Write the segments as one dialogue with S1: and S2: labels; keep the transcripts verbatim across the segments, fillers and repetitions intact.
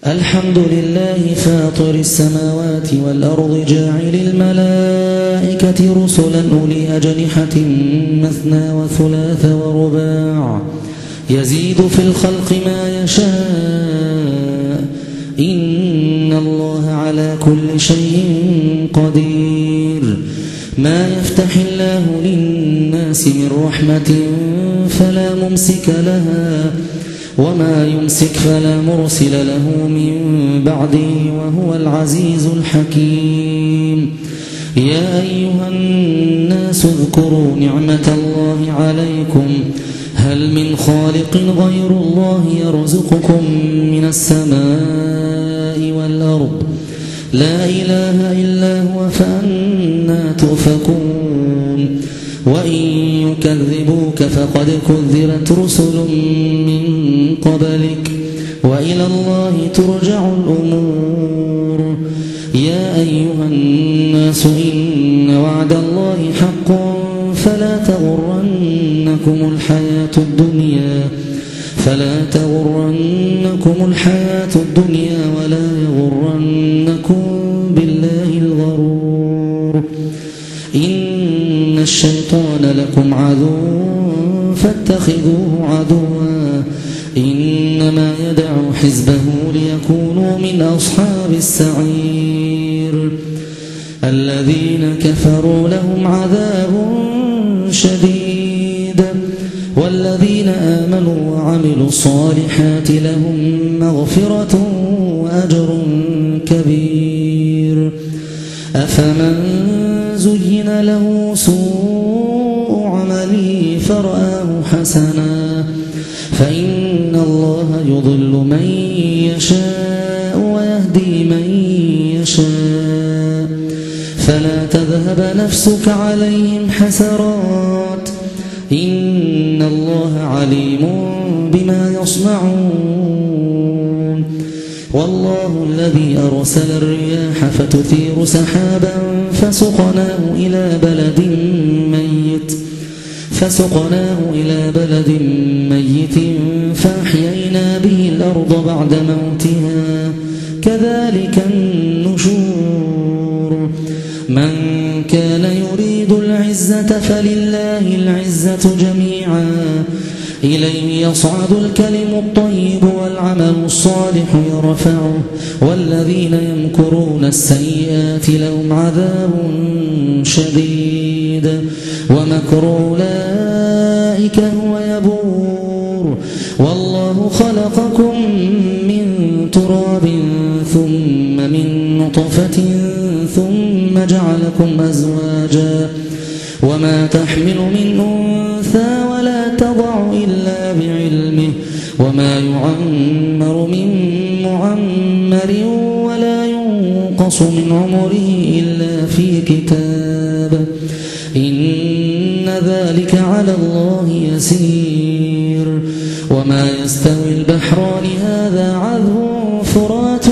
S1: الحمد لله فاطر السماوات والأرض جاعل الملائكة رسلا أولي أجنحة مثنى وثلاث ورباع يزيد في الخلق ما يشاء إن الله على كل شيء قدير. ما يفتح الله للناس من رحمة فلا ممسك لها وما يمسك فلا مرسل له من بعده وهو العزيز الحكيم. يا أيها الناس اذكروا نعمة الله عليكم هل من خالق غير الله يرزقكم من السماء والأرض لا إله إلا هو فأنى تؤفكون. وإن يكذبوك فقد كذبت رسل من قبلك وإلى الله ترجع الأمور. يا أيها الناس إن وعد الله حق فلا تغرنكم الحياة الدنيا فلا تغرنكم الحياة الدنيا ولا يغرنكم بالله الغرور. إن الشيطان لكم عدو فاتخذوه عدوا إنما يدعو حزبه ليكونوا من أصحاب السعير. الذين كفروا لهم عذاب شديد والذين آمنوا وعملوا الصالحات لهم مغفرة وأجر كبير. أفمن زين له سوء عمله فرآه حسنا فإن الله يضل من يشاء ويهدي من يشاء فلا تذهب نفسك عليهم حسرات إن الله عليم بما يصنعون. والله الذي أرسل الرياح فتثير سحابا فسقناه إلى بلد ميت فسقناه إلى بلد ميت فأحيينا به الأرض بعد موتها كذلك النشور. من كان يريد العزة فلله العزة جميعا إليه يصعد الكلم الطيب والعمل الصالح يرفعه والذين يمكرون السيئات لهم عذاب شديد ومكر أولئك هو يبور. والله خلقكم من تراب ثم من نطفة ثم جعلكم أزواجا وما تحمل من أنثى ولا تضع إلا بعلمه وما يعمر من معمر ولا ينقص من عمره إلا في كتاب إن ذلك على الله يسير. وما يستوي البحران هذا عذب فرات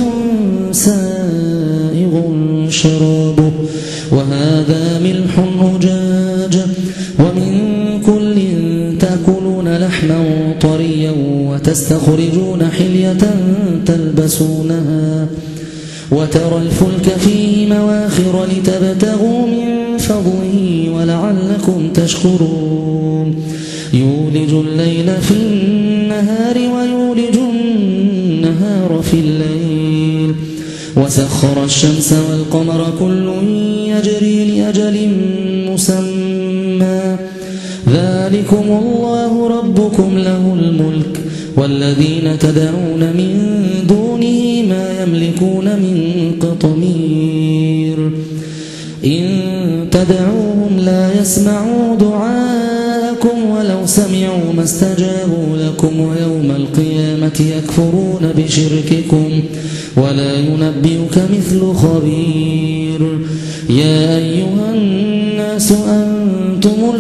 S1: سائغ شرابه وهذا ملح أجاج ومن كل تأكلون لحما طريا وتستخرجون حلية تلبسونها وترى الفلك فيه مواخر لتبتغوا من فضله ولعلكم تشكرون. يولج الليل في النهار ويولج النهار في الليل وسخر الشمس والقمر كل يجري لأجل مسمى ذلكم الله ربكم له الملك والذين تدعون من دونه ما يملكون من قطمير. إن تدعوهم لا يسمعوا دعاءكم ولو سمعوا ما استجابوا لكم ويوم القيامة يكفرون بشرككم ولا ينبئك مثل خبير. يا أيها الناس أنتم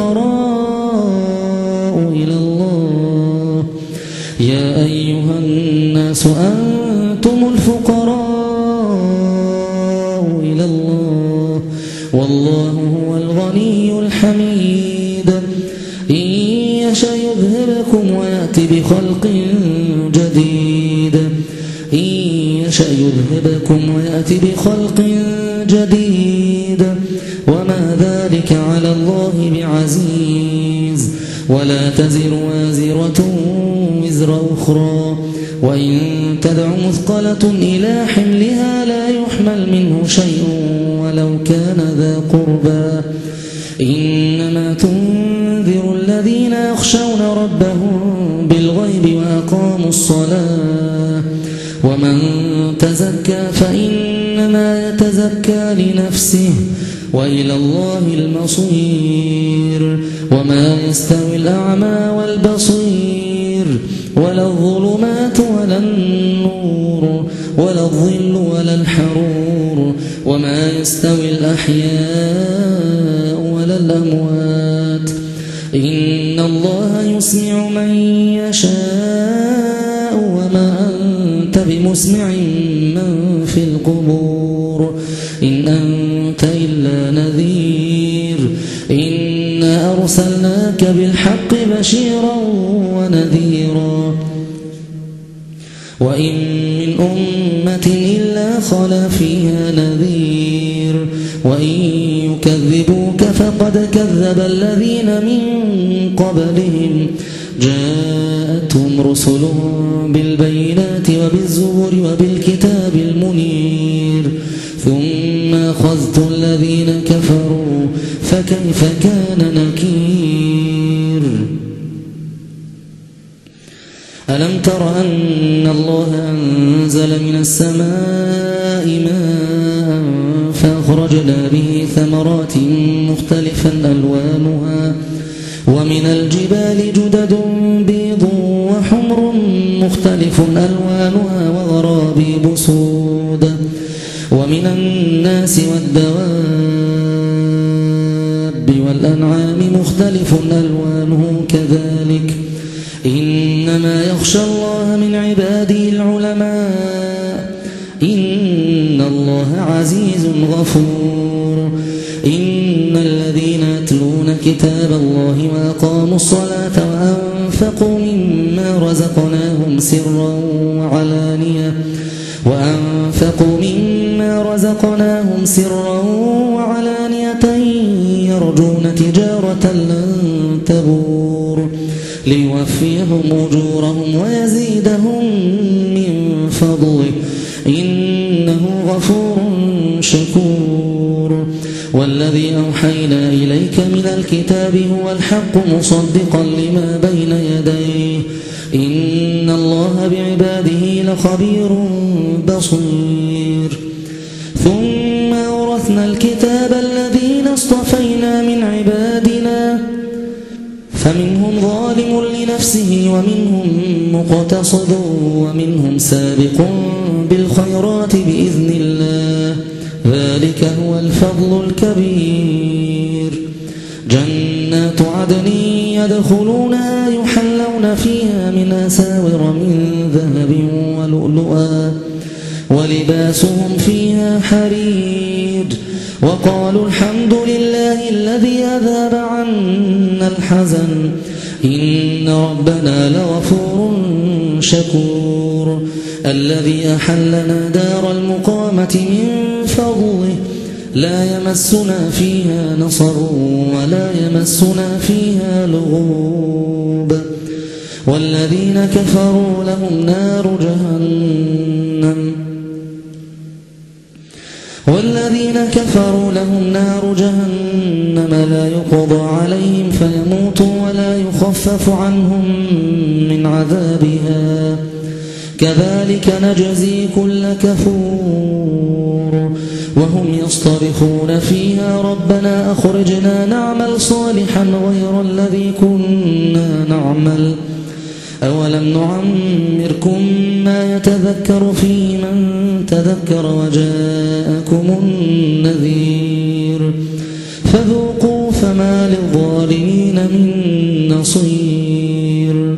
S1: الفقراء إلى الله يا أيها الناس أنتم الفقراء إلى الله والله هو الغني الحميد. إن يشأ يذهبكم ويأتي بخلق جديد إن يشأ يذهبكم ويأتي بخلق جديد وما ذلك على الله بعزيز. ولا تزر وازرة وزر أخرى وإن تدع مثقلة إلى حملها لا يحمل منه شيء ولو كان ذا قربى. إنما تنذر الذين يخشون ربهم بالغيب وأقاموا الصلاة ومن تزكى فإنما يتزكى لنفسه وإلى الله المصير. وما يستوي الأعمى والبصير ولا الظلمات ولا النور ولا الظل ولا الحرور وما يستوي الأحياء ولا الأموات. إن الله يسمع من يشاء وما أنت بمسمع من في القبور إن أنت إلا نذير. إنا أرسلناك بالحق بشيرا ونذيرا وإن من أمة إلا خلا فيها نذير وإن يكذبوك فقد كذب الذين من قبلهم جاءتهم رسلهم بالبينات وبالزبر وبالكتاب المنير ثم أخذت الذين كفروا فكيف كان نكير. ألم تر أن الله أنزل من السماء ماء فأخرجنا به ثمرات مختلفا ألوانها ومن الجبال جدد بيض وحمر مختلف ألوانها وغرابيب سود ومن الناس والدواب والأنعام مختلف ألوانه كذلك إنما يخشى الله من عباده العلماء إن الله عزيز غفور. إن الذين يتلون كتاب الله وأقاموا الصلاة وأنفقوا مما رزقناهم سرا وعلانية وأنفقوا مما رزقناهم سرا وعلانية يرجون تجارة لن تبور ليوفيهم أجورهم ويزيدهم من فضله إنه غفور شكور. والذي أوحينا إليك من الكتاب هو الحق مصدقا لما بين يديه إن الله بعباده لخبير بصير. ثم أورثنا الكتاب الذين اصطفينا من عبادنا فمنهم ظالم لنفسه ومنهم مقتصد ومنهم سابق بالخيرات بإذن الله ذلك هو الفضل الكبير. جنات عدن يدخلونها يحلون فيها من أساور من ذهب ولؤلؤا ولباسهم فيها حرير وقالوا الحمد لله الذي أذهب عنا الحزن إن ربنا لغفور شكور. الذي أحلنا دار المقامة من فضله لا يمسنا فيها نصب ولا يمسنا فيها لغوب. والذين كفروا لهم نار جهنم والذين كفروا لهم نار جهنم لا يقضى عليهم فيموتوا ولا يخفف عنهم من عذابها كذلك نجزي كل كفور. وهم يصطرخون فيها ربنا أخرجنا نعمل صالحا غير الذي كنا نعمل أولم نعمركم ما يتذكر فيه من تذكر وجاءكم النذير فذوقوا فما للظالمين من نصير.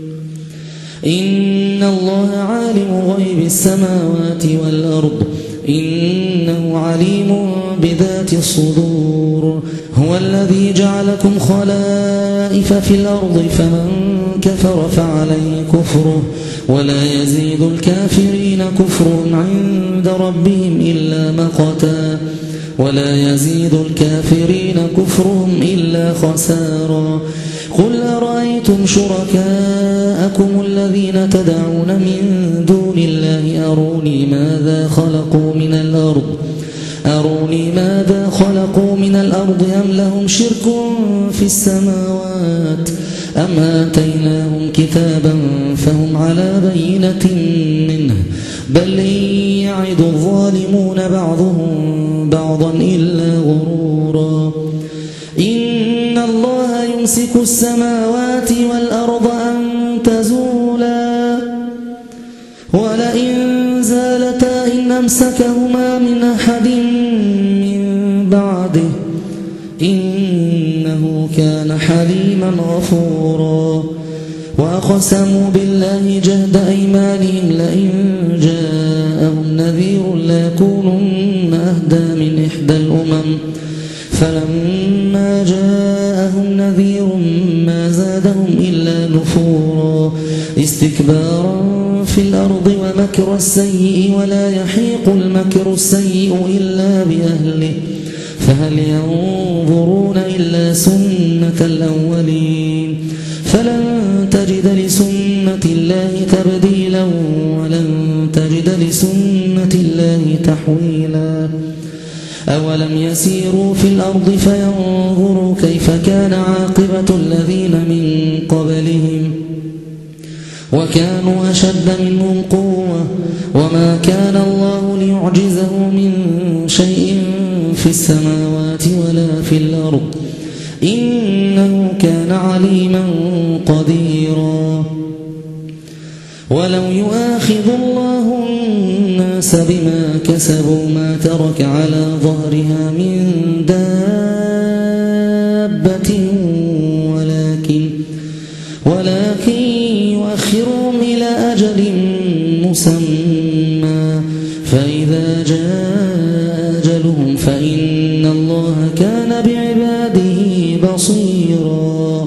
S1: إن الله عالم غيب السماوات والأرض إنه عليم بذات الصدور. هو الذي جعلكم خلائف في الأرض فمن كفر فعليه كفره ولا يزيد الكافرين كفرهم عند ربهم إلا مقتا ولا يزيد الكافرين كفرهم إلا خسارا قل أرأيتم شركاءكم الذين تدعون من دون الله أروني ماذا خلقوا من الأرض أروني ماذا خلقوا من الأرض أم لهم شرك في السماوات أم آتيناهم كتابا فهم على بينة منه بل إن يعد الظالمون بعضهم بعضا إلا غرورا إن الله يمسك السماوات والأرض أن تزولا ولئن زالتا إن أمسكهما من أحد من بعده إنه كان حليما غفورا وأقسموا بالله جهد أيمانهم لئن جاءهم نذير ليكونن أهدى من إحدى الأمم فلما جاءهم نذير ما زادهم إلا نفورا استكبارا في الأرض ومكر السيء ولا يحيق المكر السيء إلا بأهله فهل ينظرون إلا سنة الأولين فلن تجد لسنة الله تبديلا ولن تجد لسنة الله تحويلا أولم يسيروا في الأرض فينظروا كيف كان عاقبة الذين من قبلهم وكانوا أشد منهم قوة وما كان الله ليعجزه من شيء في السماوات ولا في الأرض إنه كان عليما قديرا ولو يؤاخذ الله الناس بما كسبوا ما ترك على ظهرها من دابة ولكن ولكن يؤخرهم إلى أجل مسمى فإذا جاء أجلهم فإن الله كان بعباده بصيرا